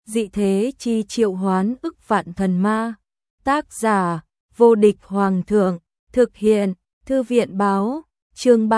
dị thế chi triệu hoán ức vạn thần ma. Tác giả, vô địch hoàng thượng, thực hiện, thư viện báo, chương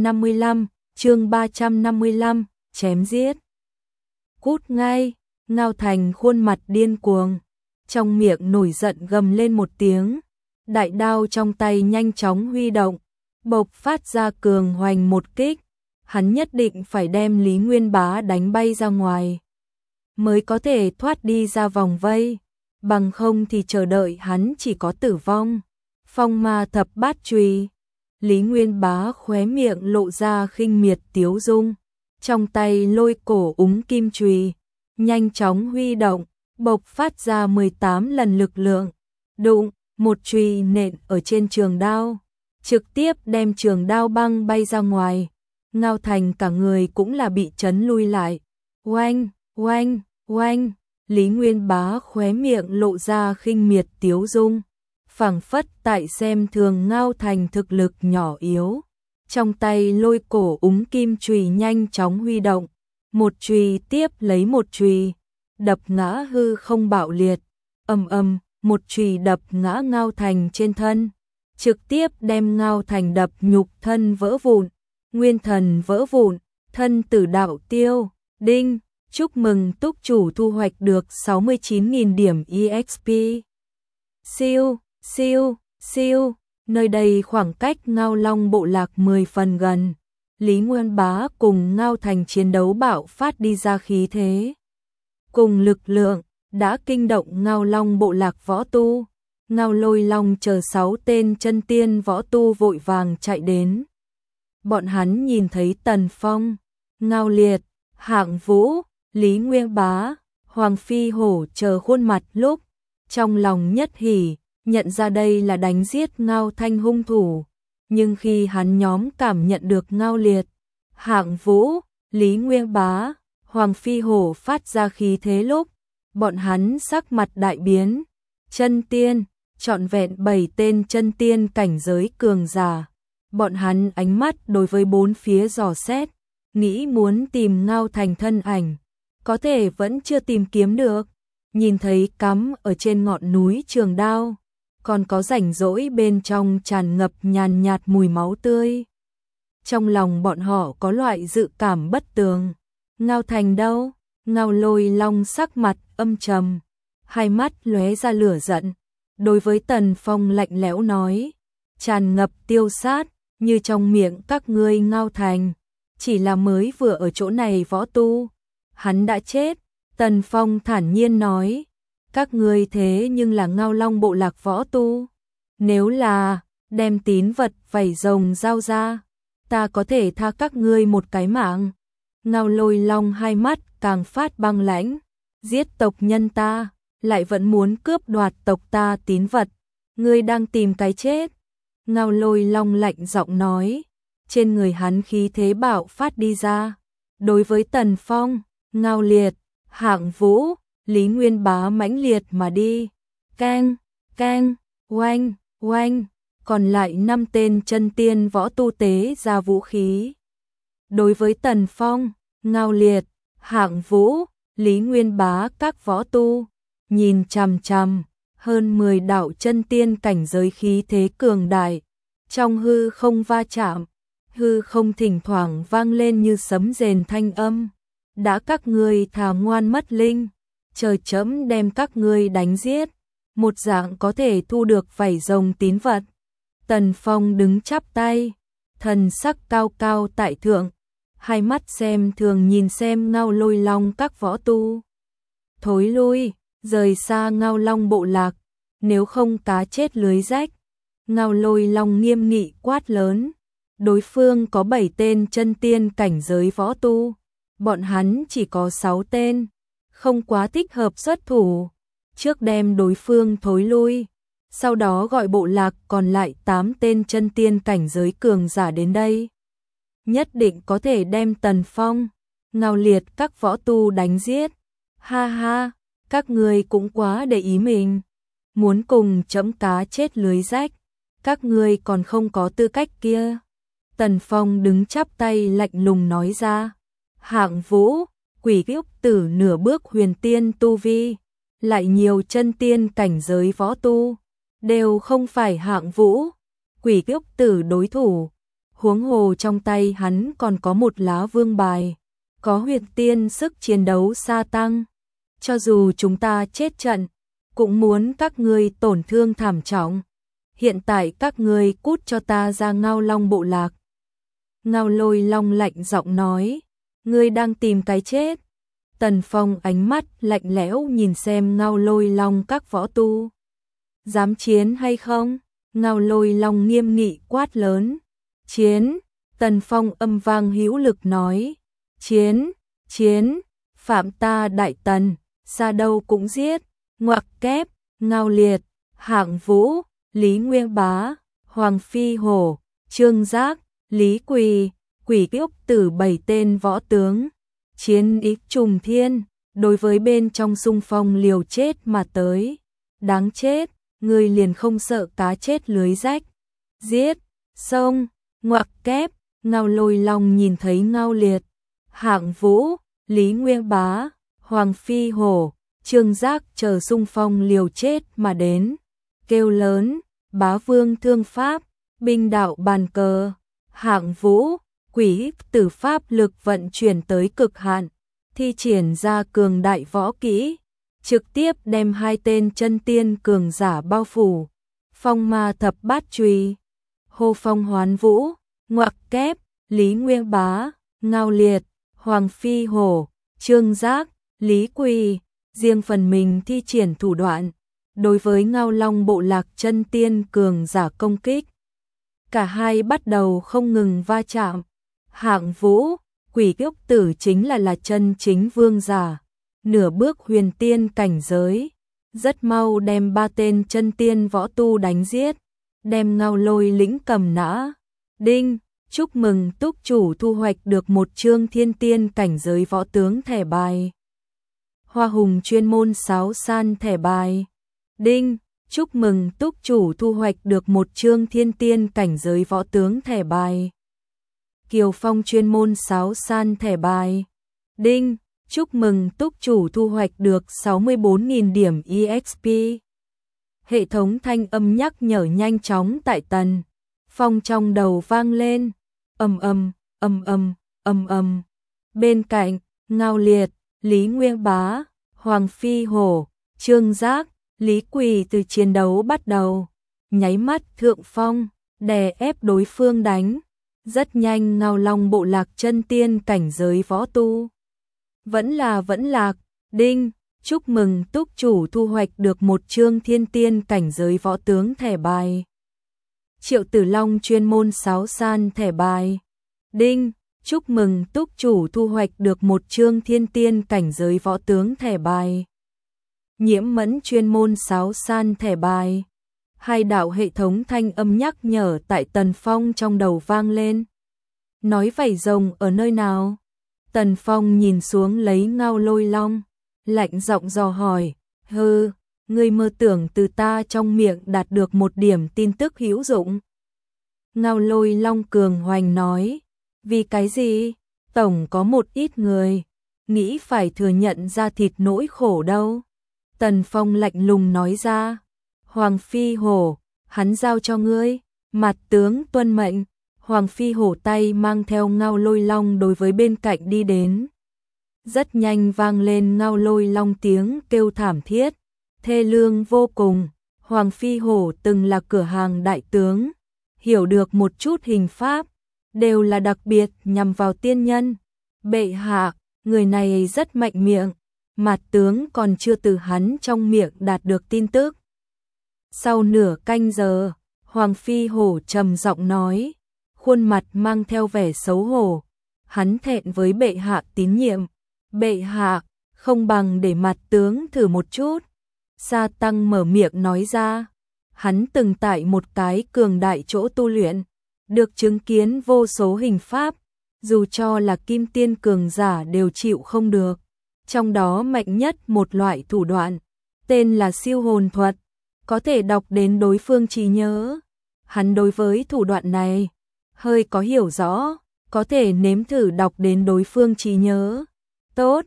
355, chém giết. Cút ngay, Ngao Thành khuôn mặt điên cuồng, trong miệng nổi giận gầm lên một tiếng, đại đao trong tay nhanh chóng huy động, bộc phát ra cường hoành một kích, hắn nhất định phải đem Lý Nguyên Bá đánh bay ra ngoài, mới có thể thoát đi ra vòng vây, bằng không thì chờ đợi hắn chỉ có tử vong. Phong ma thập bát chùy, Lý Nguyên Bá khóe miệng lộ ra khinh miệt tiếu dung, trong tay lôi cổ úng kim chùy, nhanh chóng huy động, bộc phát ra 18 lần lực lượng, đụng, một chùy nện ở trên trường đao, trực tiếp đem trường đao băng bay ra ngoài. Ngao Thành cả người cũng là bị chấn lui lại. Oanh, oanh, oanh, Lý Nguyên Bá khóe miệng lộ ra khinh miệt tiếu dung, phảng phất tại xem thường Ngao Thành thực lực nhỏ yếu. Trong tay lôi cổ úng kim chùy nhanh chóng huy động, một chùy tiếp lấy một chùy, đập ngã hư không bạo liệt. Ầm ầm, một chùy đập ngã Ngao Thành trên thân, trực tiếp đem Ngao Thành đập nhục thân vỡ vụn, nguyên thần vỡ vụn, thân tử đạo tiêu. Đinh, chúc mừng túc chủ thu hoạch được 69.000 điểm EXP. Siêu, siêu, siêu, nơi đây khoảng cách Ngao Long bộ lạc 10 phần gần. Lý Nguyên Bá cùng Ngao Thành chiến đấu bạo phát đi ra khí thế cùng lực lượng, đã kinh động Ngao Long bộ lạc võ tu. Ngao Lôi Long chờ 6 tên chân tiên võ tu vội vàng chạy đến. Bọn hắn nhìn thấy Tần Phong, Ngao Liệt, Hạng Vũ, Lý Nguyên Bá, Hoàng Phi Hổ chờ khuôn mặt lúc, trong lòng nhất hỉ, nhận ra đây là đánh giết Ngao Thanh hung thủ. Nhưng khi hắn nhóm cảm nhận được Ngao Liệt, Hạng Vũ, Lý Nguyên Bá, Hoàng Phi Hổ phát ra khí thế lúc, bọn hắn sắc mặt đại biến. Chân tiên, trọn vẹn 7 tên chân tiên cảnh giới cường giả. Bọn hắn ánh mắt đối với bốn phía dò xét, nghĩ muốn tìm Ngao Thành thân ảnh, có thể vẫn chưa tìm kiếm được. Nhìn thấy cắm ở trên ngọn núi trường đao, còn có rảnh rỗi bên trong tràn ngập nhàn nhạt mùi máu tươi. Trong lòng bọn họ có loại dự cảm bất tường. Ngao Thành đâu? Ngao Lôi Long sắc mặt âm trầm, hai mắt lóe ra lửa giận, đối với Tần Phong lạnh lẽo nói, tràn ngập tiêu sát, như trong miệng các ngươi Ngao Thành, chỉ là mới vừa ở chỗ này võ tu, hắn đã chết. Tần Phong thản nhiên nói, các ngươi thế nhưng là Ngao Long bộ lạc võ tu, nếu là đem tín vật vảy rồng giao ra, ta có thể tha các ngươi một cái mạng. Ngao Lôi Long hai mắt càng phát băng lãnh, giết tộc nhân ta, lại vẫn muốn cướp đoạt tộc ta tín vật, ngươi đang tìm cái chết. Ngao Lôi Long lạnh giọng nói, trên người hắn khí thế bạo phát đi ra. Đối với Tần Phong, Ngao Liệt, Hạng Vũ, Lý Nguyên Bá mãnh liệt mà đi. Keng, keng, oanh, oanh, còn lại 5 tên chân tiên võ tu tế ra vũ khí. Đối với Tần Phong, Ngao Liệt, Hạng Vũ, Lý Nguyên Bá các võ tu, nhìn chằm chằm, hơn 10 đạo chân tiên cảnh giới khí thế cường đại, trong hư không va chạm, hư không thỉnh thoảng vang lên như sấm rền thanh âm. Đã các ngươi thà ngoan mất linh, trời chấm đem các ngươi đánh giết, một dạng có thể thu được vảy rồng tín vật. Tần Phong đứng chắp tay, thần sắc cao cao tại thượng, hai mắt xem thường nhìn xem Ngao Lôi Long các võ tu. Thối lui, rời xa Ngao Long bộ lạc, nếu không cá chết lưới rách. Ngao Lôi Long nghiêm nghị quát lớn, đối phương có 7 tên chân tiên cảnh giới võ tu, bọn hắn chỉ có 6 tên, không quá thích hợp xuất thủ. Trước đem đối phương thối lui, sau đó gọi bộ lạc còn lại 8 tên chân tiên cảnh giới cường giả đến đây. Nhất định có thể đem Tần Phong, Ngao Liệt các võ tu đánh giết. Ha ha, các ngươi cũng quá để ý mình, muốn cùng chấm cá chết lưới rách, các ngươi còn không có tư cách kia. Tần Phong đứng chắp tay lạnh lùng nói ra. Hạng Vũ, Quỷ Kiếp Tử nửa bước huyền tiên tu vi, lại nhiều chân tiên cảnh giới võ tu, đều không phải hạng vũ, Quỷ Kiếp Tử đối thủ. Huống hồ trong tay hắn còn có một lá vương bài, có huyền tiên sức chiến đấu gia tăng. Cho dù chúng ta chết trận, cũng muốn các ngươi tổn thương thảm trọng. Hiện tại các ngươi cút cho ta ra Ngao Long bộ lạc. Ngao Lôi Long lạnh giọng nói, ngươi đang tìm cái chết. Tần Phong ánh mắt lạnh lẽo nhìn xem Ngao Lôi Long các võ tu. Dám chiến hay không? Ngao Lôi Long nghiêm nghị quát lớn. Chiến! Tần Phong âm vang hữu lực nói. Chiến! Chiến! Phạm ta Đại Tần, xa đâu cũng giết. Ngoặc kép, Ngao Liệt, Hạng Vũ, Lý Nguyên Bá, Hoàng Phi Hổ, Trương Giác, Lý Quỳ, Quỷ Kiếp Tử 7 tên võ tướng. Chiến ý trùng thiên, đối với bên trong xung phong liều chết mà tới. Đáng chết, người liền không sợ cá chết lưới rách. Giết, xông, ngoặc kép, Ngao Lôi Long nhìn thấy Ngao Liệt, Hạng Vũ, Lý Nguyên Bá, Hoàng Phi Hổ, Trương Giác chờ xung phong liều chết mà đến. Kêu lớn, Bá Vương thương pháp, binh đạo bàn cờ, Hạng Vũ, Quỷ Tử pháp lực vận chuyển tới cực hạn, thi triển ra cường đại võ kỹ, trực tiếp đem 2 tên chân tiên cường giả bao phủ. Phong Ma Thập Bát Chùy, Hô Phong Hoán Vũ, ngoặc kép, Lý Nguyên Bá, Ngao Liệt, Hoàng Phi Hổ, Trương Giác, Lý Quỳ, riêng phần mình thi triển thủ đoạn, đối với Ngao Long bộ lạc chân tiên cường giả công kích. Cả hai bắt đầu không ngừng va chạm. Hạng Vũ, Quỷ Kiếp Tử chính là chân chính vương giả, nửa bước huyền tiên cảnh giới, rất mau đem 3 tên chân tiên võ tu đánh giết, đem Ngao Lôi lĩnh cầm nã. Đinh, chúc mừng túc chủ thu hoạch được một chương thiên tiên cảnh giới võ tướng thẻ bài. Hoa Hùng chuyên môn sáo san thẻ bài. Đinh, chúc mừng túc chủ thu hoạch được một chương thiên tiên cảnh giới võ tướng thẻ bài. Kiều Phong chuyên môn sáo san thẻ bài. Đinh, chúc mừng túc chủ thu hoạch được 64.000 điểm EXP. Hệ thống thanh âm nhắc nhở nhanh chóng tại Tần Phong trong đầu vang lên. Ầm ầm, ầm ầm, ầm ầm. Bên cạnh, Ngao Liệt, Lý Nguyên Bá, Hoàng Phi Hổ, Trương Giác, Lý Quỳ từ chiến đấu bắt đầu, nháy mắt thượng phong, đè ép đối phương đánh. Rất nhanh Ngao Long bộ lạc chân tiên cảnh giới võ tu. Vẫn lạc. Đinh, chúc mừng túc chủ thu hoạch được một chương thiên tiên cảnh giới võ tướng thẻ bài. Triệu Tử Long chuyên môn sáo san thẻ bài. Đinh, chúc mừng túc chủ thu hoạch được một chương thiên tiên cảnh giới võ tướng thẻ bài. Nhiễm Mẫn chuyên môn sáo san thẻ bài. Hai đạo hệ thống thanh âm nhắc nhở tại Tần Phong trong đầu vang lên. Nói vảy rồng ở nơi nào? Tần Phong nhìn xuống lấy Ngao Lôi Long, lạnh giọng dò hỏi, hừ, ngươi mơ tưởng từ ta trong miệng đạt được một điểm tin tức hữu dụng. Ngao Lôi Long cường hoành nói, vì cái gì? Tổng có một ít người nghĩ phải thừa nhận ra thịt nỗi khổ đâu. Tần Phong lạnh lùng nói ra, Hoàng Phi Hổ, hắn giao cho ngươi, mặt tướng tuân mệnh. Hoàng Phi Hổ tay mang theo Ngao Lôi Long đối với bên cạnh đi đến. Rất nhanh vang lên Ngao Lôi Long tiếng kêu thảm thiết, thê lương vô cùng. Hoàng Phi Hổ từng là cửa hàng đại tướng, hiểu được một chút hình pháp, đều là đặc biệt nhằm vào tiên nhân. Bệ hạ, người này rất mạnh miệng, mặt tướng còn chưa từ hắn trong miệng đạt được tin tức. Sau nửa canh giờ, Hoàng Phi Hổ trầm giọng nói, khuôn mặt mang theo vẻ xấu hổ, hắn thẹn với bệ hạ tín nhiệm. Bệ hạ, không bằng để mặt tướng thử một chút. Sa Tăng mở miệng nói ra, hắn từng tại một cái cường đại chỗ tu luyện, được chứng kiến vô số hình pháp, dù cho là kim tiên cường giả đều chịu không được. Trong đó mạnh nhất một loại thủ đoạn, tên là siêu hồn thuật, có thể đọc đến đối phương trí nhớ. Hắn đối với thủ đoạn này hơi có hiểu rõ, có thể nếm thử đọc đến đối phương trí nhớ. Tốt,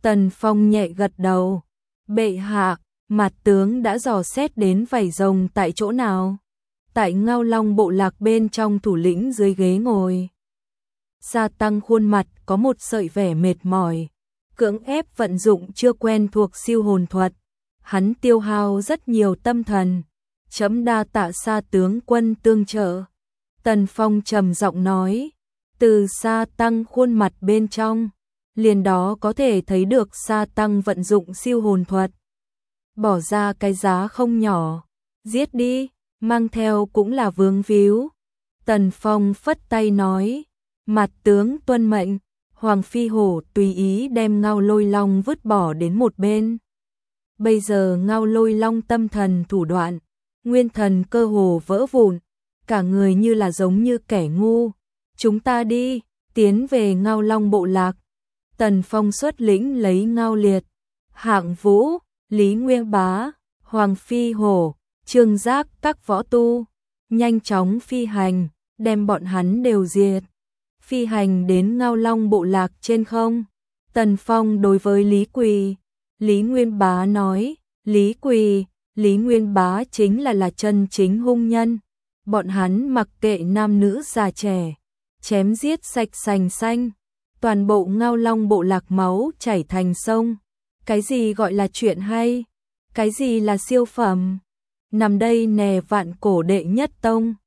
Tần Phong nhẹ gật đầu. Bệ hạ, Mạt tướng đã dò xét đến vảy rồng tại chỗ nào? Tại Ngao Long bộ lạc bên trong. Thủ lĩnh dưới ghế ngồi Gia Tăng khuôn mặt có một sợi vẻ mệt mỏi, cưỡng ép vận dụng chưa quen thuộc siêu hồn thuật. Hắn tiêu hao rất nhiều tâm thần. Chấm đa tạ Sa tướng quân tương trợ. Tần Phong trầm giọng nói. Từ Sa Tăng khuôn mặt bên trong, liền đó có thể thấy được Sa Tăng vận dụng siêu hồn thuật. Bỏ ra cái giá không nhỏ. Giết đi, mang theo cũng là vướng víu. Tần Phong phất tay nói. Mạt tướng tuân mệnh. Hoàng Phi Hổ tùy ý đem Ngao Lôi Long vứt bỏ đến một bên. Bây giờ Ngao Lôi Long tâm thần thủ đoạn, nguyên thần cơ hồ vỡ vụn, cả người như là giống như kẻ ngu. Chúng ta đi, tiến về Ngao Long bộ lạc. Tần Phong xuất lĩnh lấy Ngao Liệt, Hạng Vũ, Lý Nguyên Bá, Hoàng Phi Hổ, Trương Giác các võ tu, nhanh chóng phi hành, đem bọn hắn đều diệt. Phi hành đến Ngao Long bộ lạc trên không. Tần Phong đối với Lý Quỳ, Lý Nguyên Bá nói. Lý Quỳ, Lý Nguyên Bá chính là chân chính hung nhân. Bọn hắn mặc kệ nam nữ già trẻ, chém giết sạch sành xanh. Toàn bộ Ngao Long bộ lạc máu chảy thành sông. Cái gì gọi là chuyện hay? Cái gì là siêu phẩm? Nằm đây nè vạn cổ đệ nhất tông.